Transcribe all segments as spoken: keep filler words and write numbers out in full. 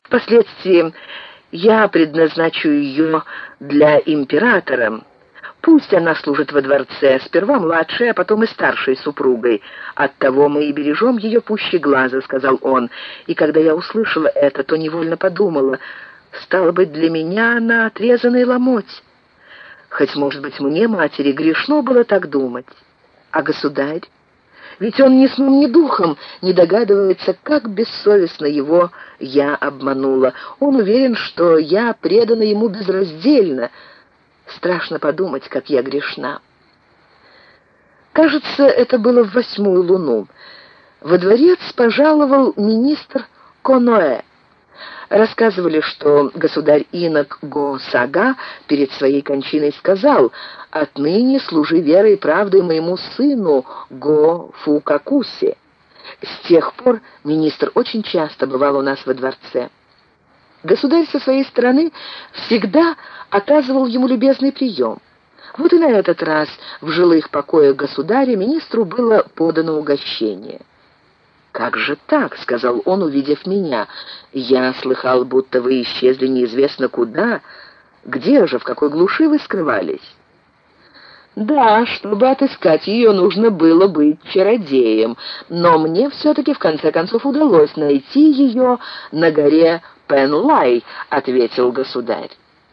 Впоследствии я предназначу ее для императора. Пусть она служит во дворце, сперва младшей, а потом и старшей супругой. Оттого мы и бережем ее пуще глаза», — сказал он. И когда я услышала это, то невольно подумала, стало быть, для меня она отрезанный ломоть. Хоть, может быть, мне, матери, грешно было так думать. А государь? Ведь он ни сном, ни духом не догадывается, как бессовестно его я обманула. Он уверен, что я предана ему безраздельно. Страшно подумать, как я грешна. Кажется, это было в восьмую луну. Во дворец пожаловал министр Коноэ. Рассказывали, что государь-инок Го-Сага перед своей кончиной сказал: «Отныне служи верой и правдой моему сыну Го-Фукакусе». С тех пор министр очень часто бывал у нас во дворце. Государь со своей стороны всегда оказывал ему любезный прием. Вот и на этот раз в жилых покоях государя министру было подано угощение. «Как же так?» — сказал он, увидев меня. «Я слыхал, будто вы исчезли неизвестно куда. Где же, в какой глуши вы скрывались?» «Да, чтобы отыскать ее, нужно было быть чародеем, но мне все-таки в конце концов удалось найти ее на горе Пенлай», — ответил государь.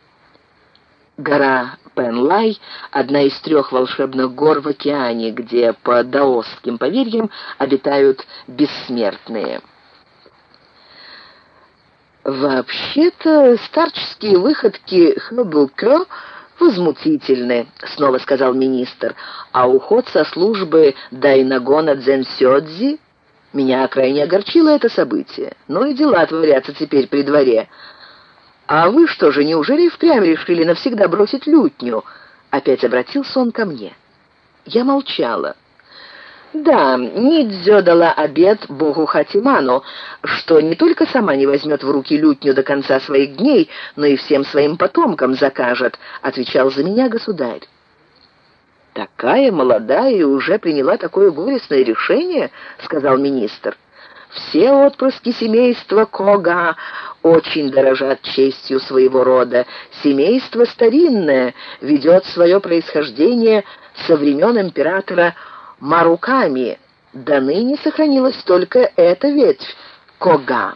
Гора Пенлай — одна из трех волшебных гор в океане, где, по даосским поверьям, обитают бессмертные. «Вообще-то старческие выходки Хёбукё возмутительны», — снова сказал министр, «а уход со службы Дайнагона Дзенсёдзи меня крайне огорчило это событие. Но и дела творятся теперь при дворе. А вы что же, неужели и впрямь решили навсегда бросить лютню?» Опять обратился он ко мне. Я молчала. Да, Нидзё дала обет богу Хатиману, что не только сама не возьмет в руки лютню до конца своих дней, но и всем своим потомкам закажет, отвечал за меня государь. «Такая молодая и уже приняла такое горестное решение», — сказал министр. «Все отпрыски семейства Кога очень дорожат честью своего рода. Семейство старинное, ведет свое происхождение со времен императора Маруками. До ныне сохранилась только эта ветвь Кога».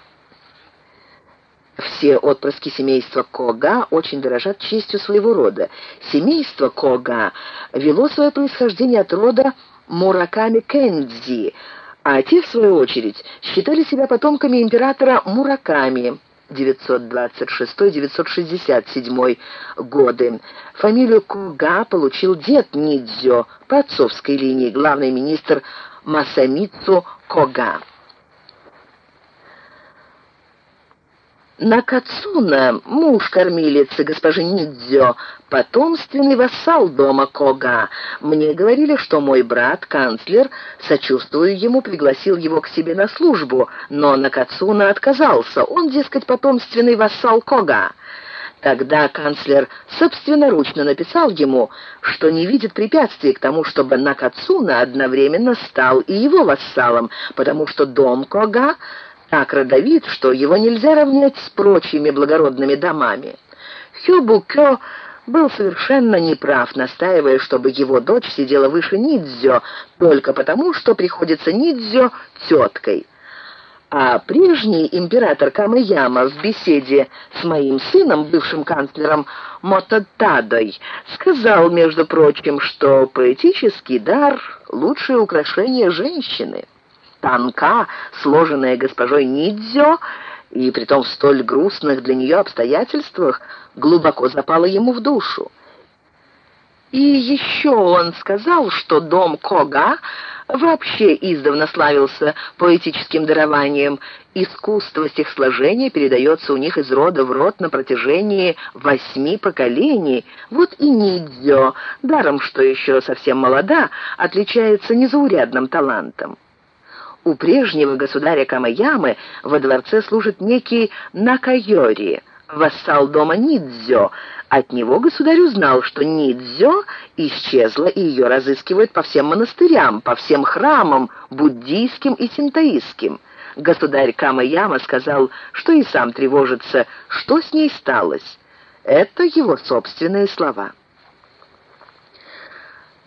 Все отпрыски семейства Кога очень дорожат честью своего рода. Семейство Кога вело свое происхождение от рода Мураками Кэндзи, а те, в свою очередь, считали себя потомками императора Мураками девятьсот двадцать шестой — девятьсот шестьдесят седьмой годы. Фамилию Кога получил дед Нидзё по отцовской линии, главный министр Масамицу Кога. Накацуна, муж кормилицы госпожи Нидзё, потомственный вассал дома Кога. Мне говорили, что мой брат, канцлер, сочувствуя ему, пригласил его к себе на службу, но Накацуна отказался. Он, дескать, потомственный вассал Кога. Тогда канцлер собственноручно написал ему, что не видит препятствий к тому, чтобы Накацуна одновременно стал и его вассалом, потому что дом Кога так родовит, что его нельзя равнять с прочими благородными домами. Хёбукё был совершенно неправ, настаивая, чтобы его дочь сидела выше Нидзё, только потому, что приходится Нидзё теткой. А прежний император Камэяма в беседе с моим сыном, бывшим канцлером Мототадой, сказал, между прочим, что поэтический дар — лучшее украшение женщины. Танка, сложенная госпожой Нидзё, и притом в столь грустных для нее обстоятельствах, глубоко запала ему в душу. И еще он сказал, что дом Кога вообще издавна славился поэтическим дарованием. Искусство стихосложения передается у них из рода в род на протяжении восьми поколений. Вот и Нидзё, даром что еще совсем молода, отличается незаурядным талантом. У прежнего государя Камэямы во дворце служит некий Накайори, вассал дома Нидзё. От него государь узнал, что Нидзё исчезла, и ее разыскивают по всем монастырям, по всем храмам, буддийским и синтоистским. Государь Кама-Яма сказал, что и сам тревожится, что с ней сталось. Это его собственные слова.